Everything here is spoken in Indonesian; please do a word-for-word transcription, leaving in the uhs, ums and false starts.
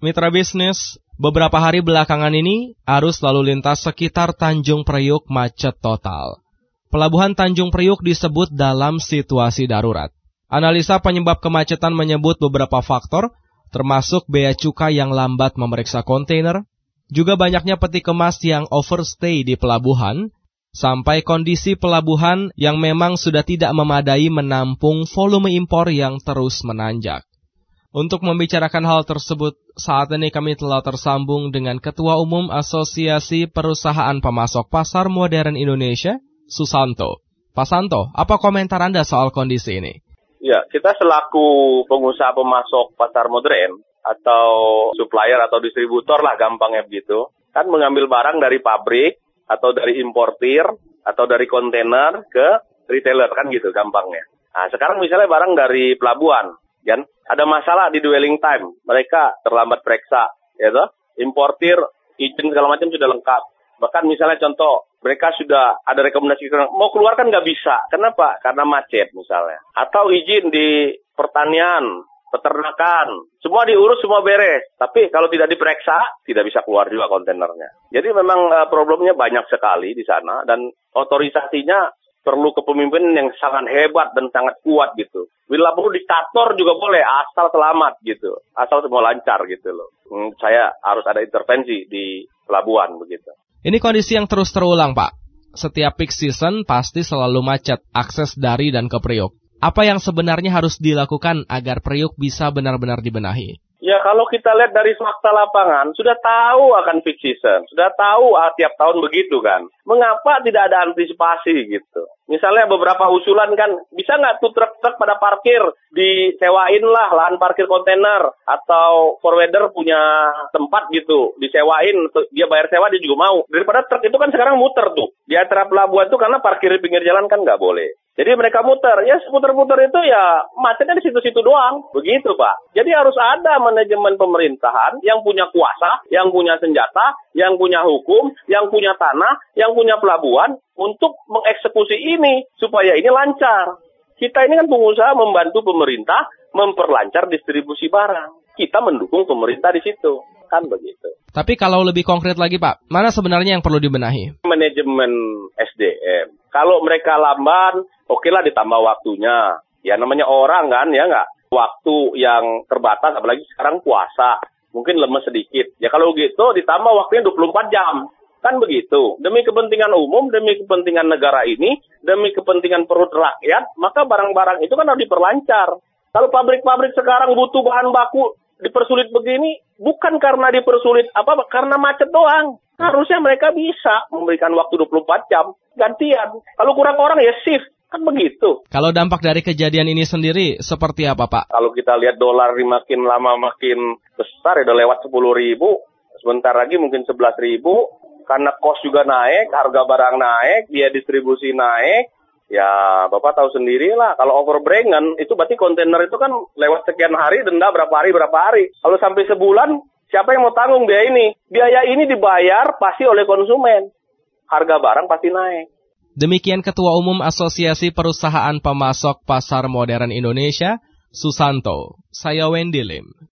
Mitra bisnis, beberapa hari belakangan ini, arus lalu lintas sekitar Tanjung Priuk macet total. Pelabuhan Tanjung Priuk disebut dalam situasi darurat. Analisa penyebab kemacetan menyebut beberapa faktor, termasuk bea cukai yang lambat memeriksa kontainer, juga banyaknya peti kemas yang overstay di pelabuhan, sampai kondisi pelabuhan yang memang sudah tidak memadai menampung volume impor yang terus menanjak. Untuk membicarakan hal tersebut, saat ini kami telah tersambung dengan Ketua Umum Asosiasi Perusahaan Pemasok Pasar Modern Indonesia, Susanto. Pak Santo, apa komentar Anda soal kondisi ini? Ya, kita selaku pengusaha pemasok pasar modern atau supplier atau distributor lah gampangnya begitu, kan mengambil barang dari pabrik atau dari importir atau dari kontainer ke retailer kan gitu gampangnya. Nah, sekarang misalnya barang dari pelabuhan, kan ada masalah di dwelling time, mereka terlambat periksa, ya toh. Importir, izin segala macam sudah lengkap. Bahkan misalnya contoh, mereka sudah ada rekomendasi mau keluar kan nggak bisa. Kenapa? Karena macet misalnya. Atau izin di pertanian, peternakan, semua diurus, semua beres. Tapi kalau tidak diperiksa, tidak bisa keluar juga kontainernya. Jadi memang uh, problemnya banyak sekali di sana dan otorisasinya perlu kepemimpinan yang sangat hebat dan sangat kuat gitu. Bila perlu diktator juga boleh, asal selamat gitu. Asal semua lancar gitu loh. Hmm, saya harus ada intervensi di pelabuhan begitu. Ini kondisi yang terus terulang, Pak. Setiap peak season pasti selalu macet akses dari dan ke Priuk. Apa yang sebenarnya harus dilakukan agar Priuk bisa benar-benar dibenahi? Ya kalau kita lihat dari fakta lapangan, sudah tahu akan peak season, sudah tahu ah, tiap tahun begitu kan. Mengapa tidak ada antisipasi gitu? Misalnya beberapa usulan kan, bisa nggak tuh truk-truk pada parkir, disewain lah lahan parkir kontainer, atau forwarder punya tempat gitu, disewain, dia bayar sewa dia juga mau. Daripada truk itu kan sekarang muter tuh, di antara pelabuhan tuh karena parkir di pinggir jalan kan nggak boleh. Jadi mereka muter, ya muter-muter itu ya macetnya di situ-situ doang, begitu Pak. Jadi harus ada manajemen pemerintahan yang punya kuasa, yang punya senjata, yang punya hukum, yang punya tanah, yang punya pelabuhan untuk mengeksekusi ini supaya ini lancar. Kita ini kan pengusaha membantu pemerintah memperlancar distribusi barang. Kita mendukung pemerintah di situ, kan begitu. Tapi kalau lebih konkret lagi Pak, mana sebenarnya yang perlu dibenahi? Manajemen S D M. Kalau mereka lamban, okelah ditambah waktunya. Ya namanya orang kan, ya nggak? Waktu yang terbatas, apalagi sekarang puasa. Mungkin lemes sedikit. Ya kalau gitu ditambah waktunya dua puluh empat jam. Kan begitu. Demi kepentingan umum, demi kepentingan negara ini, demi kepentingan perut rakyat, maka barang-barang itu kan harus diperlancar. Kalau pabrik-pabrik sekarang butuh bahan baku dipersulit begini, bukan karena dipersulit apa, karena macet doang. Harusnya mereka bisa memberikan waktu dua puluh empat jam gantian. Kalau kurang orang ya shift, kan begitu. Kalau dampak dari kejadian ini sendiri seperti apa Pak? Kalau kita lihat dolar makin lama makin besar, ya udah lewat sepuluh ribu, sebentar lagi mungkin sebelas ribu, karena kos juga naik, harga barang naik, biaya distribusi naik. Ya, Bapak tahu sendirilah, kalau overbrangen, itu berarti kontainer itu kan lewat sekian hari, denda berapa hari, berapa hari. Kalau sampai sebulan, siapa yang mau tanggung biaya ini? Biaya ini dibayar pasti oleh konsumen. Harga barang pasti naik. Demikian Ketua Umum Asosiasi Perusahaan Pemasok Pasar Modern Indonesia, Susanto. Saya Wendy Lim.